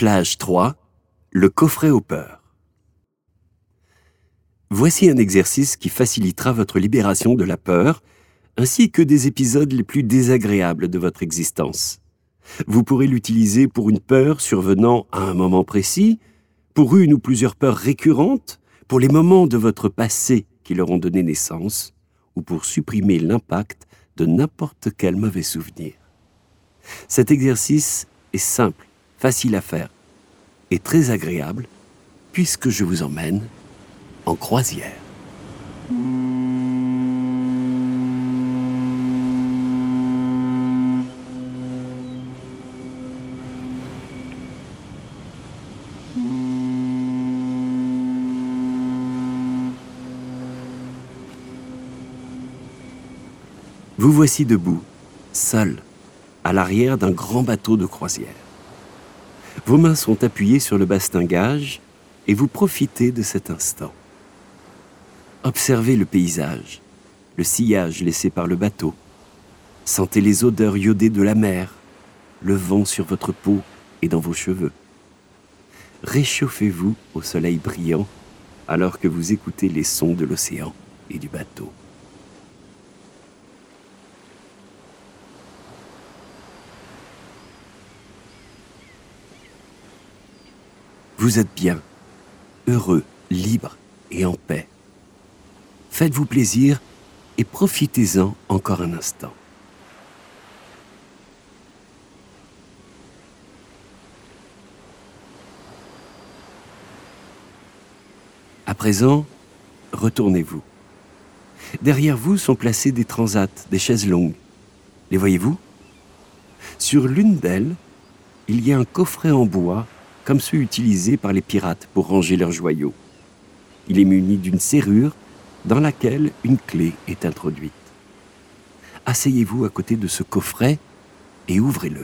Plage 3, le coffret aux peurs. Voici un exercice qui facilitera votre libération de la peur, ainsi que des épisodes les plus désagréables de votre existence. Vous pourrez l'utiliser pour une peur survenant à un moment précis, pour une ou plusieurs peurs récurrentes, pour les moments de votre passé qui leur ont donné naissance, ou pour supprimer l'impact de n'importe quel mauvais souvenir. Cet exercice est simple, facile à faire et très agréable, puisque je vous emmène en croisière. Vous voici debout, seul, à l'arrière d'un grand bateau de croisière. Vos mains sont appuyées sur le bastingage et vous profitez de cet instant. Observez le paysage, le sillage laissé par le bateau. Sentez les odeurs iodées de la mer, le vent sur votre peau et dans vos cheveux. Réchauffez-vous au soleil brillant alors que vous écoutez les sons de l'océan et du bateau. Vous êtes bien, heureux, libre et en paix. Faites-vous plaisir et profitez-en encore un instant. À présent, retournez-vous. Derrière vous sont placés des transats, des chaises longues. Les voyez-vous ? Sur l'une d'elles, il y a un coffret en bois comme ceux utilisés par les pirates pour ranger leurs joyaux. Il est muni d'une serrure dans laquelle une clé est introduite. Asseyez-vous à côté de ce coffret et ouvrez-le.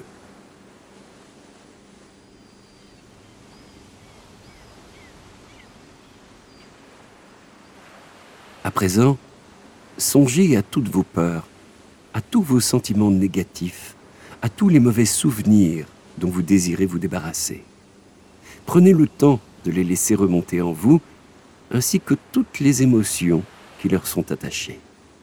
À présent, songez à toutes vos peurs, à tous vos sentiments négatifs, à tous les mauvais souvenirs dont vous désirez vous débarrasser. Prenez le temps de les laisser remonter en vous, ainsi que toutes les émotions qui leur sont attachées.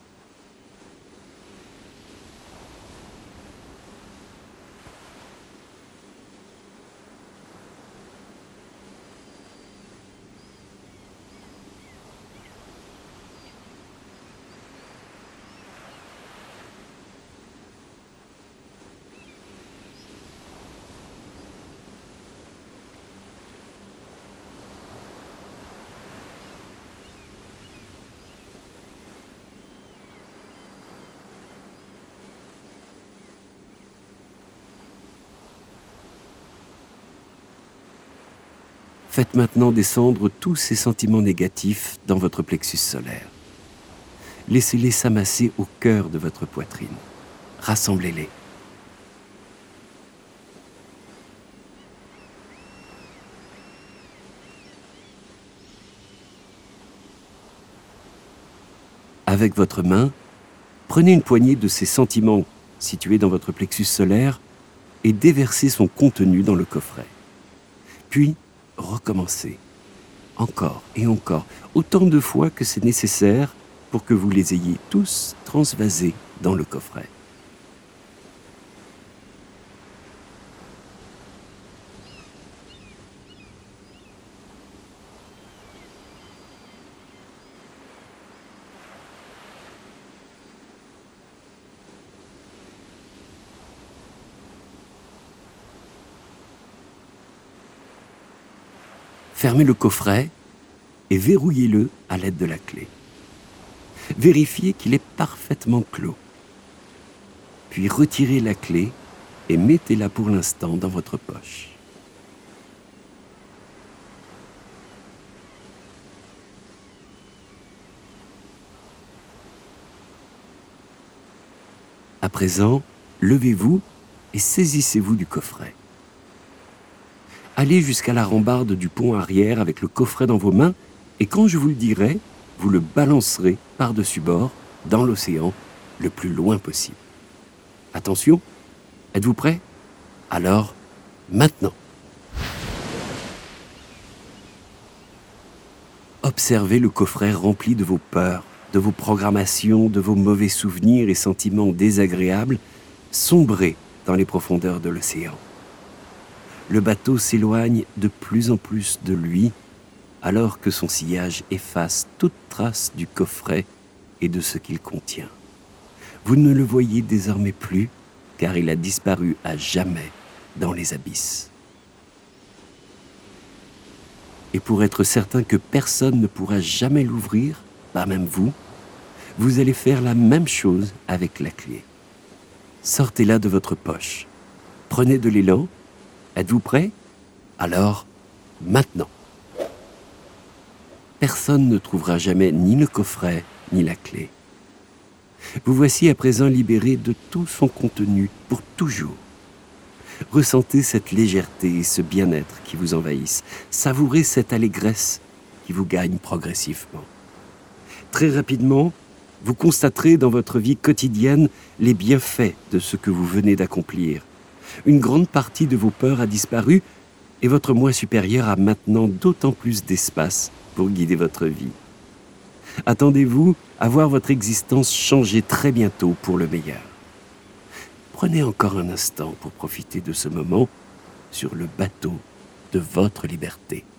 Faites maintenant descendre tous ces sentiments négatifs dans votre plexus solaire. Laissez-les s'amasser au cœur de votre poitrine. Rassemblez-les. Avec votre main, prenez une poignée de ces sentiments situés dans votre plexus solaire et déversez son contenu dans le coffret. Puis, recommencez, encore et encore, autant de fois que c'est nécessaire pour que vous les ayez tous transvasés dans le coffret. Fermez le coffret et verrouillez-le à l'aide de la clé. Vérifiez qu'il est parfaitement clos. Puis retirez la clé et mettez-la pour l'instant dans votre poche. À présent, levez-vous et saisissez-vous du coffret. Allez jusqu'à la rambarde du pont arrière avec le coffret dans vos mains et quand je vous le dirai, vous le balancerez par-dessus bord dans l'océan le plus loin possible. Attention, êtes-vous prêts ? Alors, maintenant. Observez le coffret rempli de vos peurs, de vos programmations, de vos mauvais souvenirs et sentiments désagréables, sombrer dans les profondeurs de l'océan. Le bateau s'éloigne de plus en plus de lui, alors que son sillage efface toute trace du coffret et de ce qu'il contient. Vous ne le voyez désormais plus, car il a disparu à jamais dans les abysses. Et pour être certain que personne ne pourra jamais l'ouvrir, pas même vous, vous allez faire la même chose avec la clé. Sortez-la de votre poche. Prenez de l'élan. Êtes-vous prêt? Alors, maintenant. Personne ne trouvera jamais ni le coffret, ni la clé. Vous voici à présent libéré de tout son contenu pour toujours. Ressentez cette légèreté et ce bien-être qui vous envahissent. Savourez cette allégresse qui vous gagne progressivement. Très rapidement, vous constaterez dans votre vie quotidienne les bienfaits de ce que vous venez d'accomplir. Une grande partie de vos peurs a disparu et votre moi supérieur a maintenant d'autant plus d'espace pour guider votre vie. Attendez-vous à voir votre existence changer très bientôt pour le meilleur. Prenez encore un instant pour profiter de ce moment sur le bateau de votre liberté.